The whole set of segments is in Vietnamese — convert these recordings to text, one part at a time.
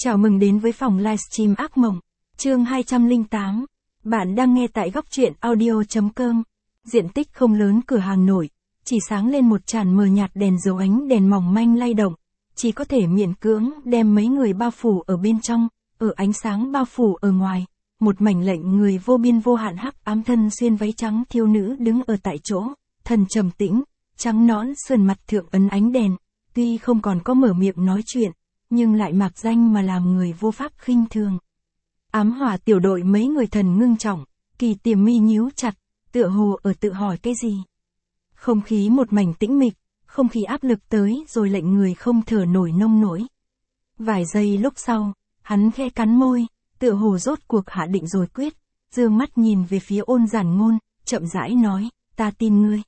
Chào mừng đến với phòng livestream ác mộng, chương 208. Bạn đang nghe tại góc truyện audio.com. Diện tích không lớn, cửa hàng nổi, chỉ sáng lên một tràn mờ nhạt đèn dầu ánh đèn mỏng manh lay động, chỉ có thể miễn cưỡng đem mấy người bao phủ ở bên trong, ở ánh sáng bao phủ ở ngoài, một mảnh lệnh người vô biên vô hạn hắc ám thân xuyên váy trắng thiếu nữ đứng ở tại chỗ, thần trầm tĩnh, trắng nõn sườn mặt thượng ấn ánh đèn, tuy không còn có mở miệng nói chuyện, nhưng lại mạc danh mà làm người vô pháp khinh thường. Ám hỏa tiểu đội mấy người thần ngưng trọng, Kỳ Tiềm mi nhíu chặt, tựa hồ ở tự hỏi cái gì. Không khí một mảnh tĩnh mịch, không khí áp lực tới rồi lệnh người không thở nổi nông nổi. Vài giây lúc sau, hắn khẽ cắn môi, tựa hồ rốt cuộc hạ định rồi quyết, dương mắt nhìn về phía Ôn Giản Ngôn, chậm rãi nói, ta tin ngươi.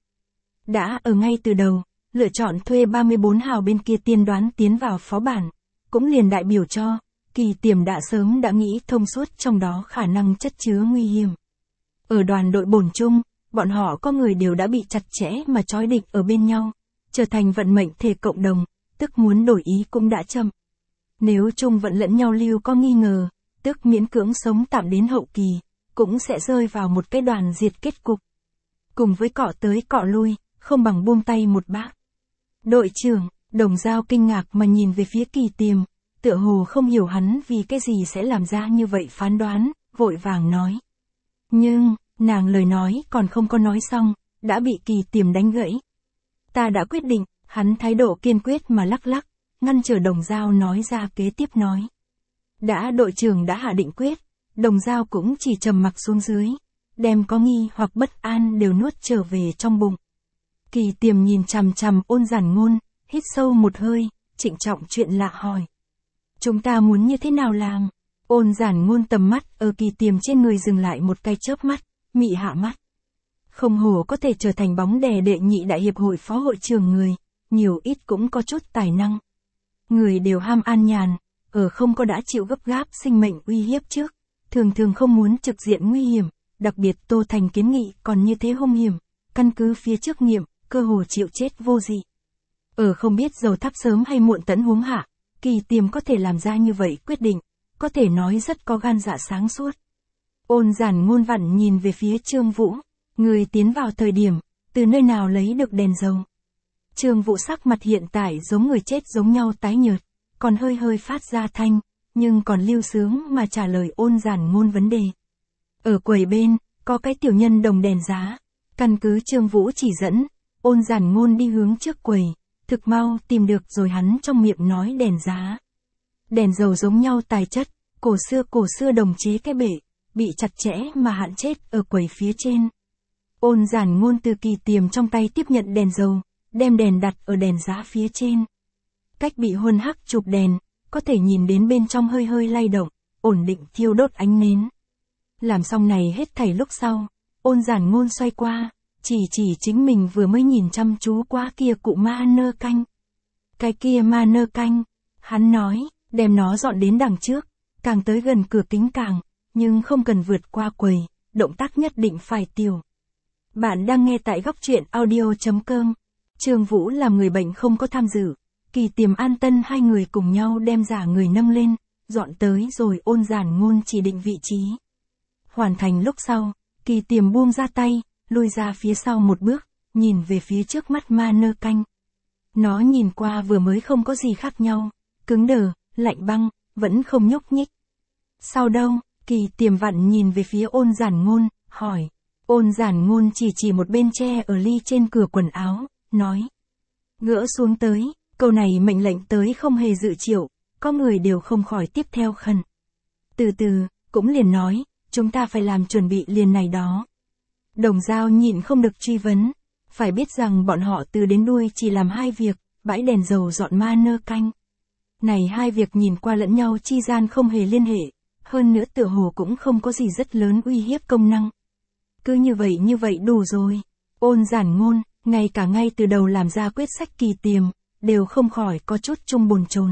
Đã ở ngay từ đầu, lựa chọn thuê 34 hào bên kia tiên đoán tiến vào phó bản, cũng liền đại biểu cho, Kỳ Tiềm đã sớm đã nghĩ thông suốt trong đó khả năng chất chứa nguy hiểm. Ở đoàn đội bổn chung, bọn họ có người đều đã bị chặt chẽ mà trói định ở bên nhau, trở thành vận mệnh thể cộng đồng, tức muốn đổi ý cũng đã chậm. Nếu chung vận lẫn nhau lưu có nghi ngờ, tức miễn cưỡng sống tạm đến hậu kỳ, cũng sẽ rơi vào một cái đoàn diệt kết cục. Cùng với cọ tới cọ lui, không bằng buông tay một bác. Đội trưởng, Đồng Dao kinh ngạc mà nhìn về phía Kỳ Tiềm, tựa hồ không hiểu hắn vì cái gì sẽ làm ra như vậy phán đoán, vội vàng nói. Nhưng, nàng lời nói còn không có nói xong, đã bị Kỳ Tiềm đánh gãy. Ta đã quyết định, hắn thái độ kiên quyết mà lắc lắc, ngăn trở Đồng Dao nói ra kế tiếp nói. Đã đội trưởng đã hạ định quyết, Đồng Dao cũng chỉ trầm mặc xuống dưới, đem có nghi hoặc bất an đều nuốt trở về trong bụng. Kỳ Tiềm nhìn chằm chằm Ôn Giản Ngôn, hít sâu một hơi, trịnh trọng chuyện lạ hỏi. Chúng ta muốn như thế nào làm? Ôn Giản Ngôn tầm mắt ở Kỳ Tiềm trên người dừng lại một cái chớp mắt, mị hạ mắt. Không hổ có thể trở thành bóng đè đệ nhị đại hiệp hội phó hội trưởng người, nhiều ít cũng có chút tài năng. Người đều ham an nhàn, ở không có đã chịu gấp gáp sinh mệnh uy hiếp trước, thường thường không muốn trực diện nguy hiểm, đặc biệt Tô Thành kiến nghị còn như thế hung hiểm, căn cứ phía trước nghiệm, cơ hồ chịu chết vô dị. Ở không biết dầu thắp sớm hay muộn tẫn huống hạ, Kỳ Tiềm có thể làm ra như vậy quyết định, có thể nói rất có gan dạ sáng suốt. Ôn Giản Ngôn vặn nhìn về phía Trương Vũ, người tiến vào thời điểm, từ nơi nào lấy được đèn dầu. Trương Vũ sắc mặt hiện tại giống người chết giống nhau tái nhợt, còn hơi hơi phát ra thanh, nhưng còn lưu sướng mà trả lời Ôn Giản Ngôn vấn đề. Ở quầy bên, có cái tiểu nhân đồng đèn giá, căn cứ Trương Vũ chỉ dẫn, Ôn Giản Ngôn đi hướng trước quầy, thực mau tìm được rồi hắn trong miệng nói đèn giá. Đèn dầu giống nhau tài chất, cổ xưa đồng chế cái bể, bị chặt chẽ mà hạn chết ở quầy phía trên. Ôn Giản Ngôn từ Kỳ Tiềm trong tay tiếp nhận đèn dầu, đem đèn đặt ở đèn giá phía trên. Cách bị huân hắc chụp đèn, có thể nhìn đến bên trong hơi hơi lay động, ổn định thiêu đốt ánh nến. Làm xong này hết thảy lúc sau, Ôn Giản Ngôn xoay qua, chỉ chính mình vừa mới nhìn chăm chú qua kia cụ ma nơ canh. Cái kia ma nơ canh, hắn nói, đem nó dọn đến đằng trước, càng tới gần cửa kính càng, nhưng không cần vượt qua quầy, động tác nhất định phải tiểu. Bạn đang nghe tại góc truyện audio.com. Trương Vũ làm người bệnh không có tham dự, Kỳ Tiềm An Tân hai người cùng nhau đem giả người nâng lên, dọn tới rồi Ôn Giản Ngôn chỉ định vị trí. Hoàn thành lúc sau, Kỳ Tiềm buông ra tay, lùi ra phía sau một bước, nhìn về phía trước mắt ma nơ canh. Nó nhìn qua vừa mới không có gì khác nhau, cứng đờ, lạnh băng, vẫn không nhúc nhích. Sau đâu, Kỳ Tiềm vặn nhìn về phía Ôn Giản Ngôn, hỏi. Ôn Giản Ngôn chỉ một bên tre ở ly trên cửa quần áo, nói. Gỡ xuống tới, câu này mệnh lệnh tới không hề dự triệu, có người đều không khỏi tiếp theo khẩn. Từ từ, cũng liền nói, chúng ta phải làm chuẩn bị liền này đó. Đồng Dao nhịn không được truy vấn, phải biết rằng bọn họ từ đến đuôi chỉ làm hai việc, bãi đèn dầu dọn ma nơ canh. Này hai việc nhìn qua lẫn nhau chi gian không hề liên hệ, hơn nữa tựa hồ cũng không có gì rất lớn uy hiếp công năng. Cứ như vậy đủ rồi. Ôn Giản Ngôn, ngay cả ngay từ đầu làm ra quyết sách Kỳ Tiềm, đều không khỏi có chút chung bồn chồn.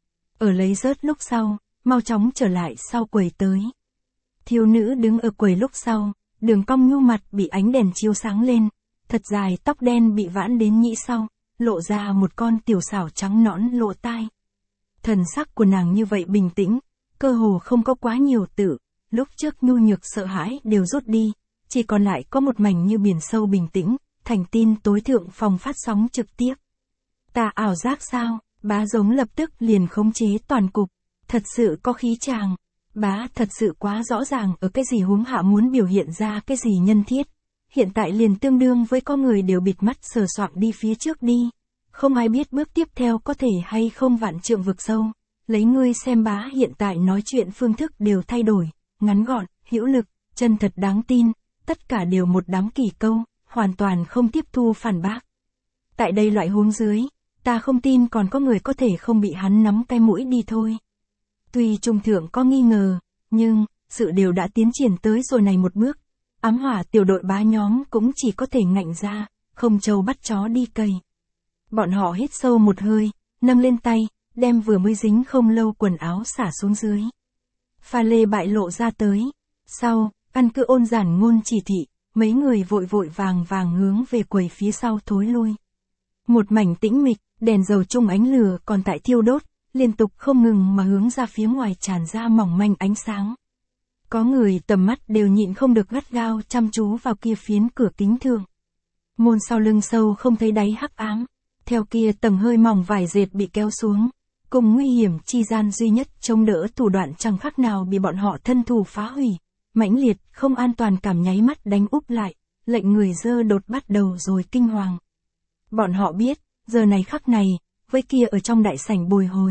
Ở lấy rớt lúc sau, mau chóng trở lại sau quầy tới. Thiếu nữ đứng ở quầy lúc sau, đường cong nhu mặt bị ánh đèn chiếu sáng lên, thật dài tóc đen bị vãn đến nhĩ sau, lộ ra một con tiểu xảo trắng nõn lộ tai. Thần sắc của nàng như vậy bình tĩnh, cơ hồ không có quá nhiều lúc trước nhu nhược sợ hãi đều rút đi, chỉ còn lại có một mảnh như biển sâu bình tĩnh, thành tin tối thượng phòng phát sóng trực tiếp. Ta ảo giác sao? Bá giống lập tức liền khống chế toàn cục, thật sự có khí chàng. Bá thật sự quá rõ ràng ở cái gì huống hạ muốn biểu hiện ra cái gì nhân thiết. Hiện tại liền tương đương với có người đều bịt mắt sờ soạng đi phía trước đi. Không ai biết bước tiếp theo có thể hay không vạn trượng vực sâu. Lấy ngươi xem bá hiện tại nói chuyện phương thức đều thay đổi, ngắn gọn, hữu lực, chân thật đáng tin, tất cả đều một đám kỳ câu, hoàn toàn không tiếp thu phản bác. Tại đây loại huống dưới, ta không tin còn có người có thể không bị hắn nắm cái mũi đi thôi. Tuy trung thượng có nghi ngờ, nhưng, sự đều đã tiến triển tới rồi này một bước. Ám hỏa tiểu đội bá nhóm cũng chỉ có thể ngạnh ra, không trâu bắt chó đi cày. Bọn họ hít sâu một hơi, nâng lên tay, đem vừa mới dính không lâu quần áo xả xuống dưới. Pha lê bại lộ ra tới. Sau, căn cứ ôn giản ngôn chỉ thị, mấy người vội vội vàng vàng hướng về quầy phía sau thối lui. Một mảnh tĩnh mịch, đèn dầu chung ánh lửa còn tại thiêu đốt, liên tục không ngừng mà hướng ra phía ngoài tràn ra mỏng manh ánh sáng. Có người tầm mắt đều nhịn không được gắt gao chăm chú vào kia phiến cửa kính thường. Môn sau lưng sâu không thấy đáy hắc ám, theo kia tầng hơi mỏng vải dệt bị kéo xuống, cùng nguy hiểm chi gian duy nhất chống đỡ thủ đoạn chẳng khác nào bị bọn họ thân thủ phá hủy, mãnh liệt không an toàn cảm nháy mắt đánh úp lại, lệnh người dơ đột bắt đầu rồi kinh hoàng. Bọn họ biết, giờ này khắc này, với kia ở trong đại sảnh bồi hồi.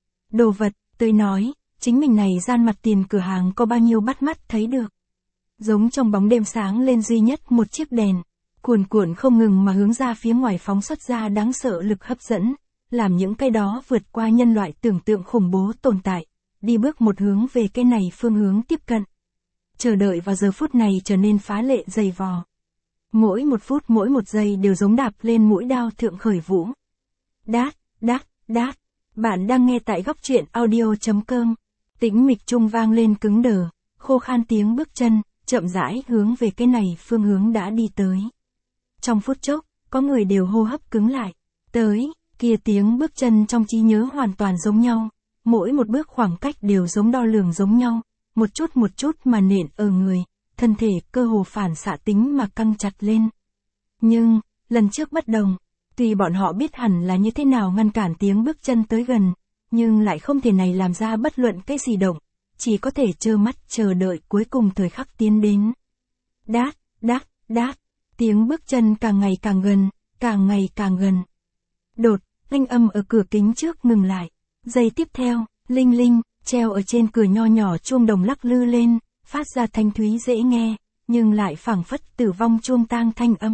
Đồ vật, tôi nói, chính mình này gian mặt tiền cửa hàng có bao nhiêu bắt mắt thấy được. Giống trong bóng đêm sáng lên duy nhất một chiếc đèn, cuồn cuộn không ngừng mà hướng ra phía ngoài phóng xuất ra đáng sợ lực hấp dẫn, làm những cái đó vượt qua nhân loại tưởng tượng khủng bố tồn tại, đi bước một hướng về cái này phương hướng tiếp cận. Chờ đợi vào giờ phút này trở nên phá lệ dày vò. Mỗi một phút mỗi một giây đều giống đạp lên mũi đao thượng khởi vũ. Đát, đát, đát. Bạn đang nghe tại góc truyện audio.com. Tĩnh mịch trung vang lên cứng đờ, khô khan tiếng bước chân, chậm rãi hướng về cái này phương hướng đã đi tới. Trong phút chốc, có người đều hô hấp cứng lại. Tới, kia tiếng bước chân trong trí nhớ hoàn toàn giống nhau. Mỗi một bước khoảng cách đều giống đo lường giống nhau. Một chút mà nện ở người, thân thể cơ hồ phản xạ tính mà căng chặt lên. Nhưng, lần trước bất đồng, tuy bọn họ biết hẳn là như thế nào ngăn cản tiếng bước chân tới gần, nhưng lại không thể này làm ra bất luận cái gì động, chỉ có thể trơ mắt chờ đợi cuối cùng thời khắc tiến đến. Đát, đát, đát, tiếng bước chân càng ngày càng gần, càng ngày càng gần. Đột, thanh âm ở cửa kính trước ngừng lại, giây tiếp theo, linh linh, treo ở trên cửa nho nhỏ chuông đồng lắc lư lên, phát ra thanh thúy dễ nghe, nhưng lại phảng phất tử vong chuông tang thanh âm.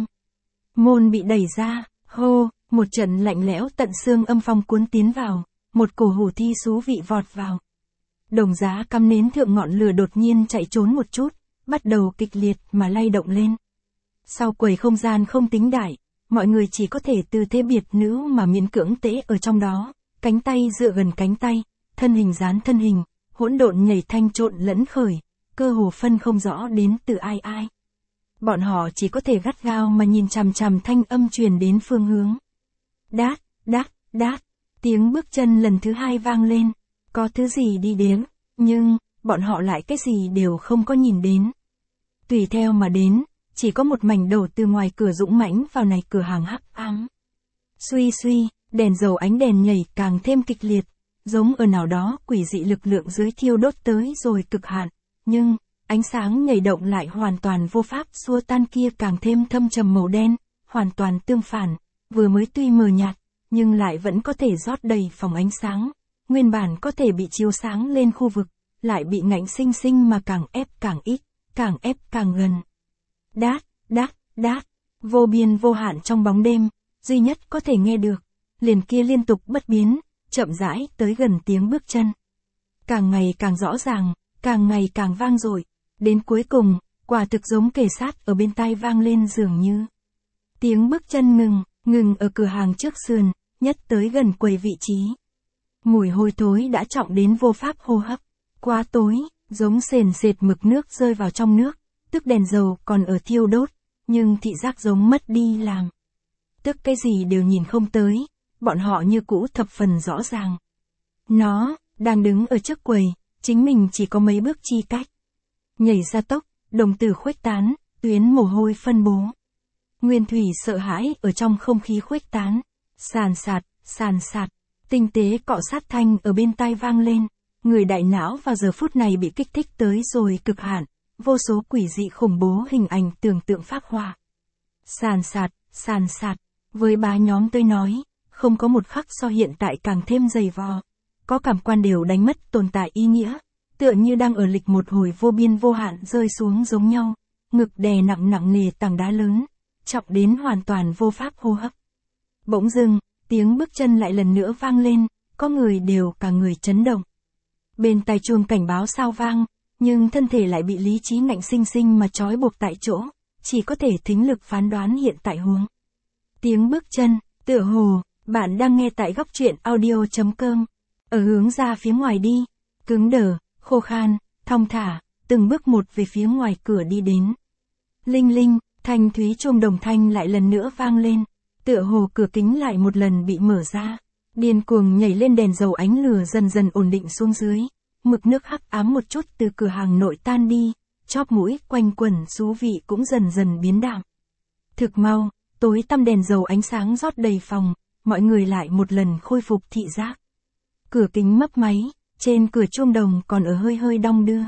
Môn bị đẩy ra, hô, một trận lạnh lẽo tận xương âm phong cuốn tiến vào, một cổ hủ thi xú vị vọt vào. Đồng giá cắm nến thượng ngọn lửa đột nhiên chạy trốn một chút, bắt đầu kịch liệt mà lay động lên. Sau quầy không gian không tính đại, mọi người chỉ có thể từ thế biệt nữ mà miễn cưỡng tễ ở trong đó, cánh tay dựa gần cánh tay, thân hình dán thân hình, hỗn độn nhảy thanh trộn lẫn khởi, cơ hồ phân không rõ đến từ ai ai. Bọn họ chỉ có thể gắt gao mà nhìn chằm chằm thanh âm truyền đến phương hướng. Đát, đát, đát, tiếng bước chân lần thứ hai vang lên, có thứ gì đi đến, nhưng, bọn họ lại cái gì đều không có nhìn đến. Tùy theo mà đến, chỉ có một mảnh đổ từ ngoài cửa dũng mãnh vào này cửa hàng hắc ám. Suy suy, đèn dầu ánh đèn nhảy càng thêm kịch liệt, giống ở nào đó quỷ dị lực lượng dưới thiêu đốt tới rồi cực hạn, nhưng, ánh sáng nhảy động lại hoàn toàn vô pháp xua tan kia càng thêm thâm trầm màu đen, hoàn toàn tương phản, vừa mới tuy mờ nhạt, nhưng lại vẫn có thể rót đầy phòng ánh sáng, nguyên bản có thể bị chiếu sáng lên khu vực, lại bị ngạnh sinh sinh mà càng ép càng ít, càng ép càng gần. Đát, đát, đát, vô biên vô hạn trong bóng đêm, duy nhất có thể nghe được, liền kia liên tục bất biến, chậm rãi tới gần tiếng bước chân. Càng ngày càng rõ ràng, càng ngày càng vang dội, đến cuối cùng, quả thực giống kề sát ở bên tai vang lên dường như. Tiếng bước chân ngừng ở cửa hàng trước sườn, nhất tới gần quầy vị trí. Mùi hôi thối đã trọng đến vô pháp hô hấp, quá tối, giống sền sệt mực nước rơi vào trong nước, tức đèn dầu còn ở thiêu đốt, nhưng thị giác giống mất đi làm. Tức cái gì đều nhìn không tới, bọn họ như cũ thập phần rõ ràng. Nó đang đứng ở trước quầy, chính mình chỉ có mấy bước chi cách. Nhảy ra tốc, đồng tử khuếch tán, tuyến mồ hôi phân bố. Nguyên thủy sợ hãi ở trong không khí khuếch tán. Sàn sạt, tinh tế cọ sát thanh ở bên tai vang lên. Người đại não vào giờ phút này bị kích thích tới rồi cực hạn, vô số quỷ dị khủng bố hình ảnh tưởng tượng phác họa. Sàn sạt, với bá nhóm tôi nói, không có một khắc so hiện tại càng thêm dày vò. Có cảm quan đều đánh mất tồn tại ý nghĩa, tựa như đang ở lịch một hồi vô biên vô hạn rơi xuống giống nhau, ngực đè nặng nề tảng đá lớn, trọng đến hoàn toàn vô pháp hô hấp. Bỗng dưng, tiếng bước chân lại lần nữa vang lên, có người đều cả người chấn động. Bên tai chuông cảnh báo sao vang, nhưng thân thể lại bị lý trí ngạnh sinh sinh mà trói buộc tại chỗ, chỉ có thể thính lực phán đoán hiện tại huống. Tiếng bước chân, tựa hồ, bạn đang nghe tại góc truyện audio.com. Ở hướng ra phía ngoài đi, cứng đờ, khô khan, thong thả, từng bước một về phía ngoài cửa đi đến. Linh linh, thanh thúy chuông đồng thanh lại lần nữa vang lên, tựa hồ cửa kính lại một lần bị mở ra. Điên cuồng nhảy lên đèn dầu ánh lửa dần dần ổn định xuống dưới, mực nước hắc ám một chút từ cửa hàng nội tan đi, chóp mũi quanh quẩn xú vị cũng dần dần biến đạm. Thực mau, tối tăm đèn dầu ánh sáng rót đầy phòng, mọi người lại một lần khôi phục thị giác. Cửa kính mấp máy, trên cửa chuông đồng còn ở hơi đong đưa.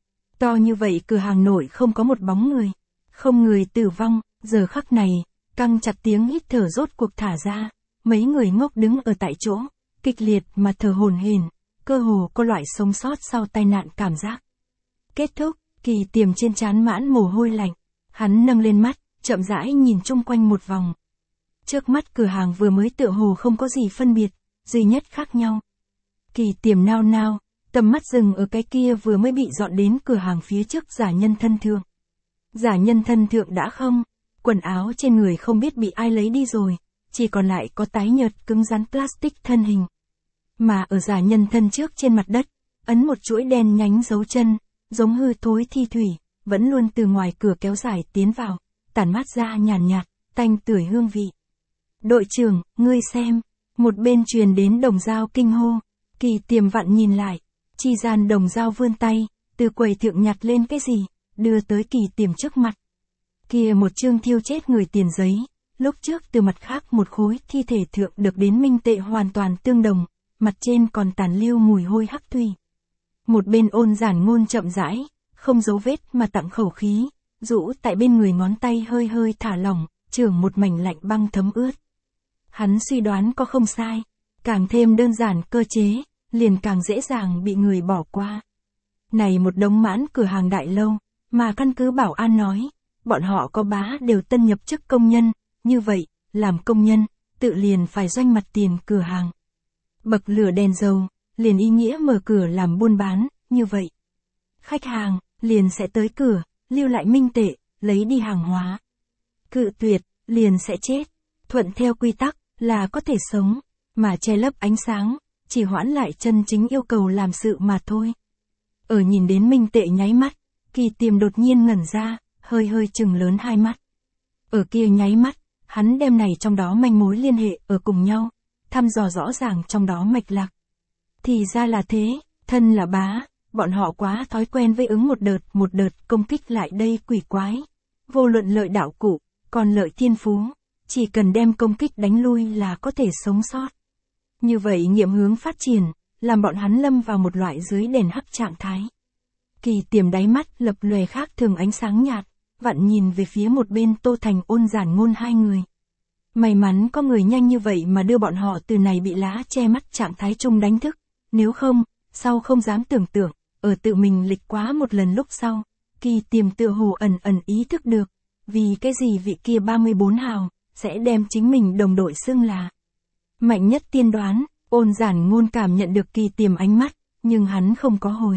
To như vậy cửa hàng nội không có một bóng người, không người tử vong, giờ khắc này, căng chặt tiếng hít thở rốt cuộc thả ra, mấy người ngốc đứng ở tại chỗ, kịch liệt mà thở hổn hển, cơ hồ có loại sống sót sau tai nạn cảm giác. Kết thúc, Kỳ Tiềm trên trán mãn mồ hôi lạnh, hắn nâng lên mắt, chậm rãi nhìn chung quanh một vòng. Trước mắt cửa hàng vừa mới tựa hồ không có gì phân biệt, duy nhất khác nhau. Kỳ Tiềm nao nao, tầm mắt dừng ở cái kia vừa mới bị dọn đến cửa hàng phía trước giả nhân thân thượng. Giả nhân thân thượng đã không, quần áo trên người không biết bị ai lấy đi rồi, chỉ còn lại có tái nhợt cứng rắn plastic thân hình. Mà ở giả nhân thân trước trên mặt đất, ấn một chuỗi đen nhánh dấu chân, giống hư thối thi thủy, vẫn luôn từ ngoài cửa kéo dài tiến vào, tản mát ra nhàn nhạt, tanh tưởi hương vị. Đội trưởng, ngươi xem, một bên truyền đến Đồng Dao kinh hô. Kỳ Tiềm vặn nhìn lại, chi gian Đồng Dao vươn tay, từ quầy thượng nhặt lên cái gì, đưa tới Kỳ Tiềm trước mặt. Kia một chương thiêu chết người tiền giấy, lúc trước từ mặt khác một khối thi thể thượng được đến minh tệ hoàn toàn tương đồng, mặt trên còn tàn lưu mùi hôi hắc thủy. Một bên Ôn Giản Ngôn chậm rãi, không giấu vết mà tặng khẩu khí, rũ tại bên người ngón tay hơi thả lỏng, chưởng một mảnh lạnh băng thấm ướt. Hắn suy đoán có không sai, càng thêm đơn giản cơ chế, liền càng dễ dàng bị người bỏ qua. Này một đống mãn cửa hàng đại lâu, mà căn cứ bảo an nói, bọn họ có bá đều tân nhập chức công nhân, như vậy, làm công nhân, tự liền phải doanh mặt tiền cửa hàng. Bậc lửa đèn dầu, liền ý nghĩa mở cửa làm buôn bán, như vậy. Khách hàng, liền sẽ tới cửa, lưu lại minh tệ, lấy đi hàng hóa. Cự tuyệt, liền sẽ chết. Thuận theo quy tắc, là có thể sống, mà che lấp ánh sáng, chỉ hoãn lại chân chính yêu cầu làm sự mà thôi. Ở nhìn đến minh tệ nháy mắt, Kỳ Tiềm đột nhiên ngẩn ra, hơi chừng lớn hai mắt. Ở kia nháy mắt, hắn đem này trong đó manh mối liên hệ ở cùng nhau, thăm dò rõ ràng trong đó mạch lạc. Thì ra là thế, thân là bá, bọn họ quá thói quen với ứng một đợt công kích lại đây quỷ quái. Vô luận lợi đạo cụ, còn lợi thiên phú, chỉ cần đem công kích đánh lui là có thể sống sót. Như vậy nghiệm hướng phát triển, làm bọn hắn lâm vào một loại dưới đèn hắc trạng thái. Kỳ Tiềm đáy mắt lập lòe khác thường ánh sáng nhạt, vặn nhìn về phía một bên Tô Thành Ôn Giản Ngôn hai người. May mắn có người nhanh như vậy mà đưa bọn họ từ này bị lá che mắt trạng thái chung đánh thức, nếu không, sau không dám tưởng tượng, ở tự mình lịch quá một lần lúc sau, Kỳ Tiềm tựa hồ ẩn ý thức được, vì cái gì vị kia 34 hào, sẽ đem chính mình đồng đội xưng là mạnh nhất tiên đoán. Ôn Giản Ngôn cảm nhận được Kỳ Tiềm ánh mắt, nhưng hắn không có hồi.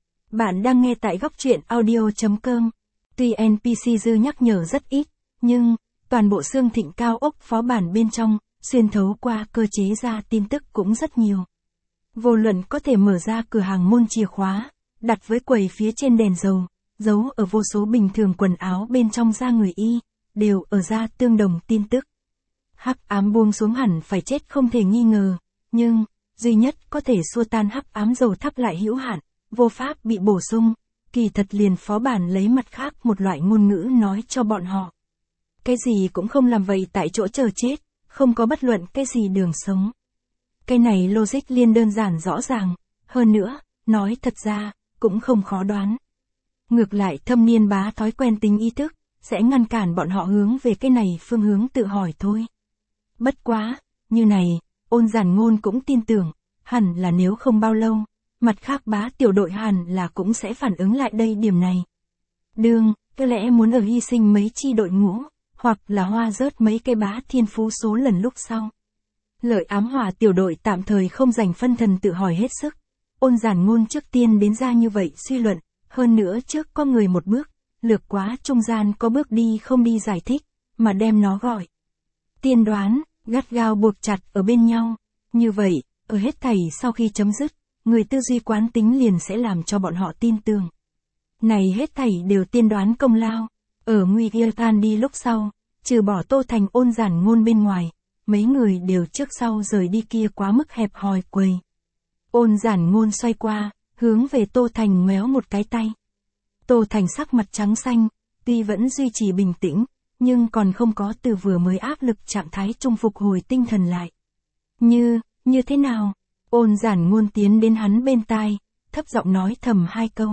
Bạn đang nghe tại góc truyện audio.com. Tuy NPC dư nhắc nhở rất ít, nhưng toàn bộ xương thịnh cao ốc phó bản bên trong, xuyên thấu qua cơ chế ra tin tức cũng rất nhiều. Vô luận có thể mở ra cửa hàng môn chìa khóa, đặt với quầy phía trên đèn dầu, giấu ở vô số bình thường quần áo bên trong da người y, đều ở ra tương đồng tin tức. Hắc ám buông xuống hẳn phải chết không thể nghi ngờ, nhưng duy nhất có thể xua tan hắc ám dầu thắp lại hữu hạn, vô pháp bị bổ sung, kỳ thật liền phó bản lấy mặt khác một loại ngôn ngữ nói cho bọn họ. Cái gì cũng không làm vậy tại chỗ chờ chết, không có bất luận cái gì đường sống. Cái này logic liên đơn giản rõ ràng, hơn nữa, nói thật ra, cũng không khó đoán. Ngược lại thâm niên bá thói quen tính ý thức, sẽ ngăn cản bọn họ hướng về cái này phương hướng tự hỏi thôi. Bất quá, như này, Ôn Giản Ngôn cũng tin tưởng, hẳn là nếu không bao lâu, mặt khác bá tiểu đội hẳn là cũng sẽ phản ứng lại đây điểm này. Có lẽ muốn ở hy sinh mấy chi đội ngũ, hoặc là hoa rớt mấy cái bá thiên phú số lần lúc sau. Lợi ám hỏa tiểu đội tạm thời không dành phân thần tự hỏi hết sức. Ôn Giản Ngôn trước tiên đến ra như vậy suy luận, hơn nữa trước có người một bước, lược quá trung gian có bước đi không đi giải thích, mà đem nó gọi. Tiên đoán, gắt gao buộc chặt ở bên nhau. Như vậy, ở hết thảy sau khi chấm dứt, người tư duy quán tính liền sẽ làm cho bọn họ tin tưởng. Này hết thảy đều tiên đoán công lao. Ở nguy kia tan đi lúc sau, trừ bỏ Tô Thành Ôn Giản Ngôn bên ngoài, mấy người đều trước sau rời đi kia quá mức hẹp hòi quầy. Ôn Giản Ngôn xoay qua, hướng về Tô Thành ngoéo một cái tay. Tô Thành sắc mặt trắng xanh, tuy vẫn duy trì bình tĩnh, nhưng còn không có từ vừa mới áp lực trạng thái trung phục hồi tinh thần lại. Như thế nào? Ôn Giản Ngôn tiến đến hắn bên tai, thấp giọng nói thầm hai câu.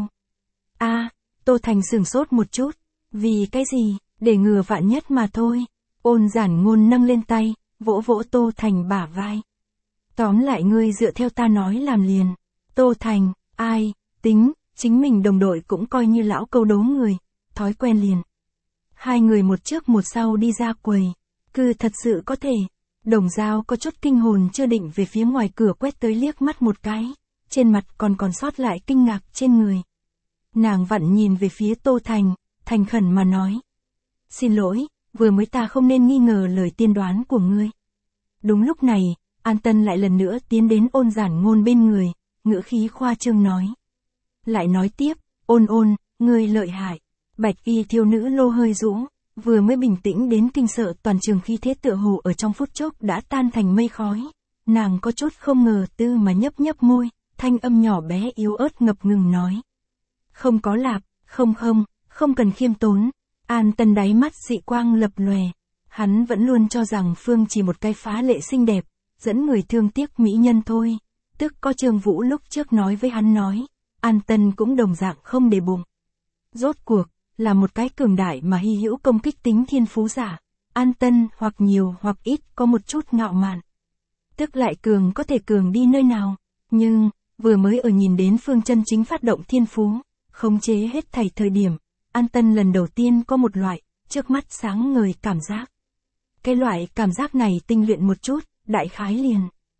Tô Thành sửng sốt một chút. Vì cái gì? Để ngừa vạn nhất mà thôi. Ôn Giản Ngôn nâng lên tay, vỗ vỗ Tô Thành bả vai. Tóm lại ngươi dựa theo ta nói làm liền. Tô Thành, ai, chính mình đồng đội cũng coi như lão câu đố người, thói quen liền. Hai người một trước một sau đi ra quầy. Thật sự có thể. Đồng Dao có chút kinh hồn chưa định về phía ngoài cửa quét tới liếc mắt một cái, trên mặt còn sót lại kinh ngạc trên người. Nàng vặn nhìn về phía Tô Thành, thành khẩn mà nói. Xin lỗi, vừa mới ta không nên nghi ngờ lời tiên đoán của ngươi. Đúng lúc này, An Tân lại lần nữa tiến đến Ôn Giản Ngôn bên người, ngữ khí khoa trương nói. Lại nói tiếp, Ôn, ngươi lợi hại. Bạch y thiếu nữ lô hơi rũ, vừa mới bình tĩnh đến kinh sợ toàn trường khí thế tựa hồ ở trong phút chốc đã tan thành mây khói. Nàng có chút không ngờ tư mà nhấp môi, thanh âm nhỏ bé yếu ớt ngập ngừng nói. Không có lạp, không cần khiêm tốn. An Tân đáy mắt dị quang lập lòe. Hắn vẫn luôn cho rằng Phương chỉ một cái phá lệ xinh đẹp, dẫn người thương tiếc mỹ nhân thôi. Tức có Trương Vũ lúc trước nói với hắn nói, An Tân cũng đồng dạng không để bụng. Rốt cuộc, là một cái cường đại mà hy hữu công kích tính thiên phú giả. An Tân hoặc nhiều hoặc ít có một chút ngạo mạn. Tức lại cường có thể cường đi nơi nào. Nhưng, vừa mới ở nhìn đến Phương chân chính phát động thiên phú, khống chế hết thảy thời điểm, An Tân lần đầu tiên có một loại, trước mắt sáng ngời cảm giác. Cái loại cảm giác này tinh luyện một chút, đại khái liền.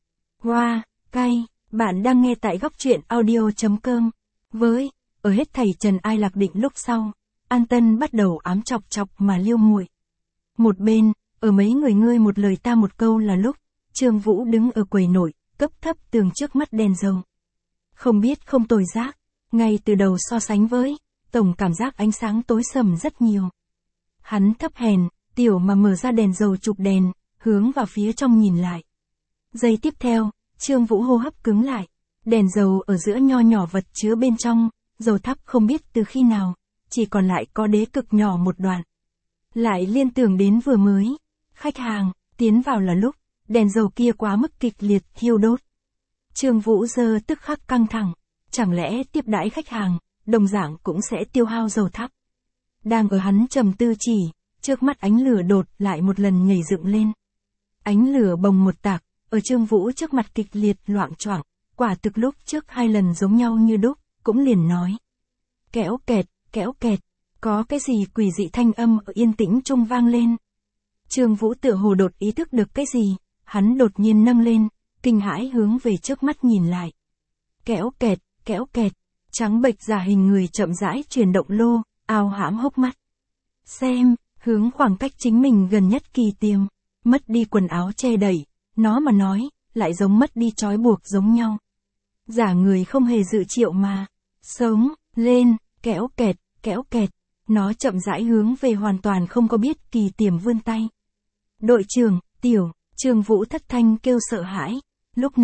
Bạn đang nghe tại góc truyện audio.com. Ở hết thảy trần ai lạc định lúc sau, An Tân bắt đầu ám chọc mà liêu muội. Một bên, ở mấy người ngươi một lời ta một câu là lúc, Trương Vũ đứng ở quầy nổi, cấp thấp tường trước mắt đèn dầu. Không biết không tồi giác, ngay từ đầu so sánh với, tổng cảm giác ánh sáng tối sầm rất nhiều. Hắn thấp hèn, tiểu mà mở ra đèn dầu chụp đèn, hướng vào phía trong nhìn lại. Giây tiếp theo, Trương Vũ hô hấp cứng lại, đèn dầu ở giữa nho nhỏ vật chứa bên trong, dầu thắp không biết từ khi nào, chỉ còn lại có đế cực nhỏ một đoạn. Lại liên tưởng đến vừa mới, khách hàng, tiến vào là lúc, đèn dầu kia quá mức kịch liệt thiêu đốt. Trương Vũ giờ tức khắc căng thẳng, chẳng lẽ tiếp đãi khách hàng, đồng dạng cũng sẽ tiêu hao dầu thắp. Đang ở hắn trầm tư chỉ, trước mắt ánh lửa đột lại một lần nhảy dựng lên. Ánh lửa bồng một tạc, ở Trương Vũ trước mặt kịch liệt loạng choạng, quả thực lúc trước hai lần giống nhau như đúc, cũng liền nói. Kéo kẹt, có cái gì quỷ dị thanh âm ở yên tĩnh trung vang lên. Trương Vũ tựa hồ đột ý thức được cái gì, hắn đột nhiên nâng lên, kinh hãi hướng về trước mắt nhìn lại. Kéo kẹt, trắng bệch giả hình người chậm rãi chuyển động lô, ao hãm hốc mắt. Xem, hướng khoảng cách chính mình gần nhất kỳ tiêm, mất đi quần áo che đẩy, nó mà nói, lại giống mất đi trói buộc giống nhau. Giả người không hề dự triệu mà, sống, lên, kéo kẹt, nó chậm rãi hướng về hoàn toàn không có biết kỳ tiềm vươn tay. Đội trưởng, Trương Vũ thất thanh kêu sợ hãi, lúc này,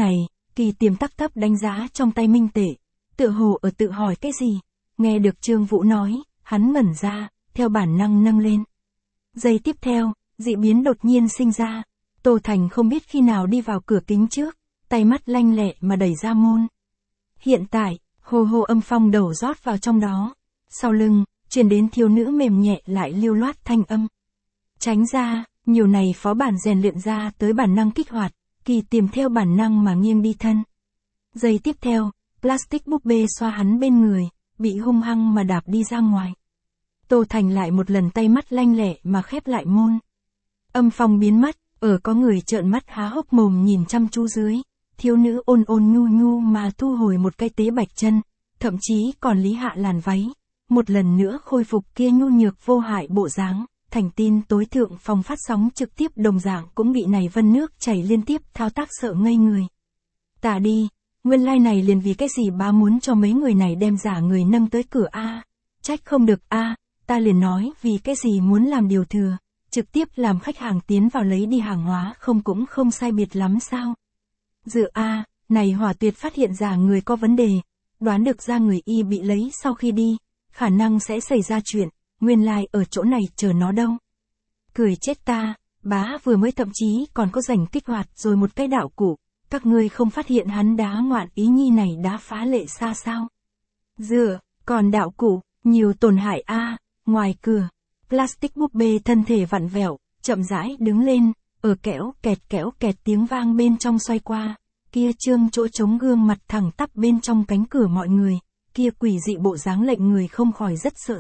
Kỳ Tiềm tắc tấp đánh giá trong tay minh tệ, tựa hồ ở tự hỏi cái gì. Nghe được Trương Vũ nói, hắn ngẩn ra, theo bản năng nâng lên. Giây tiếp theo, dị biến đột nhiên sinh ra. Tô Thành không biết khi nào đi vào cửa kính trước, tay mắt lanh lẹ mà đẩy ra môn. Hiện tại, hồ hồ âm phong đầu rót vào trong đó. Sau lưng, truyền đến thiếu nữ mềm nhẹ lại lưu loát thanh âm. Tránh ra, nhiều này phó bản rèn luyện ra tới bản năng kích hoạt, Kỳ Tiềm theo bản năng mà nghiêng đi thân. Giây tiếp theo, plastic búp bê xoa hắn bên người, bị hung hăng mà đạp đi ra ngoài. Tô Thành lại một lần tay mắt lanh lẹ mà khép lại môn. Âm phong biến mất, ở có người trợn mắt há hốc mồm nhìn chăm chú dưới. Thiếu nữ ôn ôn nhu nhu mà thu hồi một cái tế bạch chân, thậm chí còn lý hạ làn váy. Một lần nữa khôi phục kia nhu nhược vô hại bộ dáng. Thành tin tối thượng phòng phát sóng trực tiếp đồng dạng cũng bị này vân nước chảy liên tiếp thao tác sợ ngây người. Tả đi, nguyên lai này liền vì cái gì bá muốn cho mấy người này đem giả người nâng tới cửa a. Trách không được a, ta liền nói vì cái gì muốn làm điều thừa, trực tiếp làm khách hàng tiến vào lấy đi hàng hóa không cũng không sai biệt lắm sao. Dựa a, này Hỏa Tuyệt phát hiện giả người có vấn đề, đoán được ra người y bị lấy sau khi đi, khả năng sẽ xảy ra chuyện. Nguyên lai ở chỗ này chờ nó đâu. Cười chết ta, bá vừa mới thậm chí còn có rảnh kích hoạt rồi một cái đạo cụ, các ngươi không phát hiện hắn đá ngoạn ý nhi này đã phá lệ xa sao. Dựa, còn đạo cụ, nhiều tổn hại a. Ngoài cửa, plastic búp bê thân thể vặn vẹo, chậm rãi đứng lên, ở kéo kẹt tiếng vang bên trong xoay qua, kia trương chỗ trống gương mặt thẳng tắp bên trong cánh cửa mọi người, kia quỷ dị bộ dáng lệnh người không khỏi rất sợ.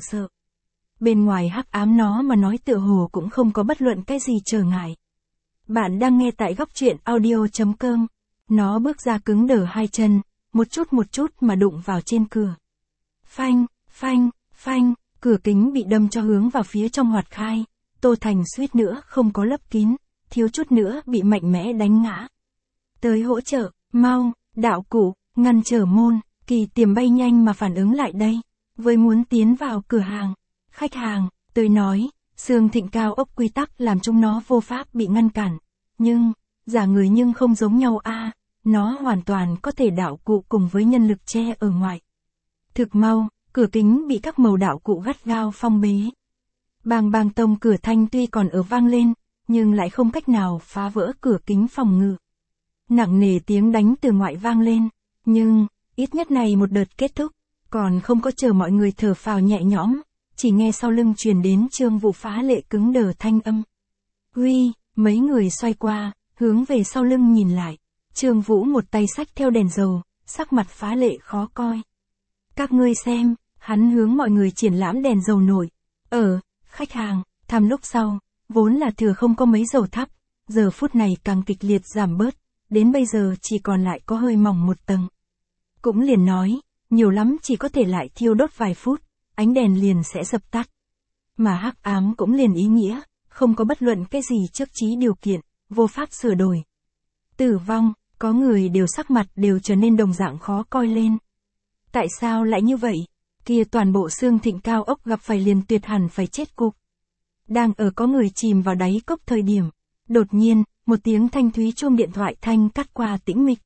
Bên ngoài hắc ám nó mà nói tựa hồ cũng không có bất luận cái gì trở ngại. Bạn đang nghe tại góc truyện audio.com. Nó bước ra cứng đờ hai chân, một chút mà đụng vào trên cửa. Phanh, cửa kính bị đâm cho hướng vào phía trong hoạt khai. Tô Thành suýt nữa không có lấp kín, thiếu chút nữa bị mạnh mẽ đánh ngã. Tới hỗ trợ, mau, đạo cụ, ngăn trở môn. Kỳ Tiềm bay nhanh mà phản ứng lại đây, với muốn tiến vào cửa hàng. Khách hàng, tôi nói, Sương Thịnh cao ốc quy tắc làm chúng nó vô pháp bị ngăn cản. Nhưng, giả người nhưng không giống nhau a, nó hoàn toàn có thể đạo cụ cùng với nhân lực che ở ngoài. Thực mau, cửa kính bị các màu đạo cụ gắt gao phong bế. Bang tông cửa thanh tuy còn ở vang lên, nhưng lại không cách nào phá vỡ cửa kính phòng ngự. Nặng nề tiếng đánh từ ngoại vang lên, nhưng, ít nhất này một đợt kết thúc, còn không có chờ mọi người thở phào nhẹ nhõm. Chỉ nghe sau lưng truyền đến Trương Vũ phá lệ cứng đờ thanh âm. Huy, mấy người xoay qua, hướng về sau lưng nhìn lại. Trương Vũ một tay xách theo đèn dầu, sắc mặt phá lệ khó coi. Các ngươi xem, hắn hướng mọi người triển lãm đèn dầu nổi. Khách hàng, thăm lúc sau, vốn là thừa không có mấy dầu thắp, giờ phút này càng kịch liệt giảm bớt, đến bây giờ chỉ còn lại có hơi mỏng một tầng. Cũng liền nói, nhiều lắm chỉ có thể lại thiêu đốt vài phút. Ánh đèn liền sẽ dập tắt. Mà hắc ám cũng liền ý nghĩa, không có bất luận cái gì trước trí điều kiện, vô pháp sửa đổi. Tử vong, có người đều sắc mặt đều trở nên đồng dạng khó coi lên. Tại sao lại như vậy? Kia toàn bộ Sương Thịnh cao ốc gặp phải liền tuyệt hẳn phải chết cục. Đang ở có người chìm vào đáy cốc thời điểm. Đột nhiên, một tiếng thanh thúy chuông điện thoại thanh cắt qua tĩnh mịch.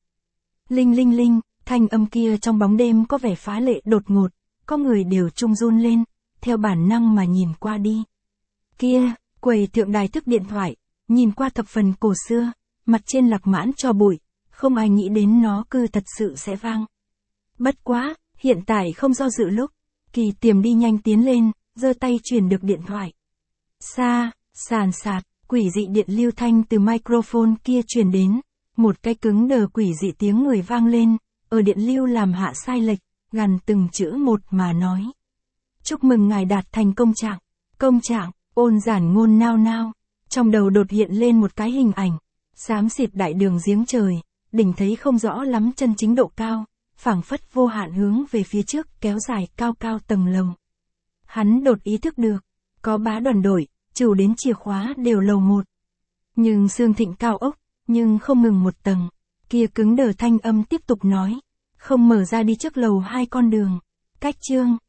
Linh, thanh âm kia trong bóng đêm có vẻ phá lệ đột ngột. Có người đều trung run lên, theo bản năng mà nhìn qua đi. Kia, quầy thượng đài thức điện thoại, nhìn qua thập phần cổ xưa, mặt trên lạc mãn cho bụi, không ai nghĩ đến nó cứ thật sự sẽ vang. Bất quá, hiện tại không do dự lúc, Kỳ Tiềm đi nhanh tiến lên, giơ tay truyền được điện thoại. Sàn sạt, quỷ dị điện lưu thanh từ microphone kia truyền đến, một cái cứng đờ quỷ dị tiếng người vang lên, ở điện lưu làm hạ sai lệch. Gằn từng chữ một mà nói. Chúc mừng ngài đạt thành công trạng, ôn giản ngôn nao. Trong đầu đột hiện lên một cái hình ảnh. Xám xịt đại đường giếng trời, đỉnh thấy không rõ lắm chân chính độ cao, phảng phất vô hạn hướng về phía trước kéo dài cao tầng lầu. Hắn đột ý thức được, có bá đoàn đội, chủ đến chìa khóa đều lầu 1. Nhưng Sương Thịnh cao ốc, nhưng không ngừng một tầng, kia cứng đờ thanh âm tiếp tục nói. Không mở ra đi trước lầu 2 con đường. Cách chương.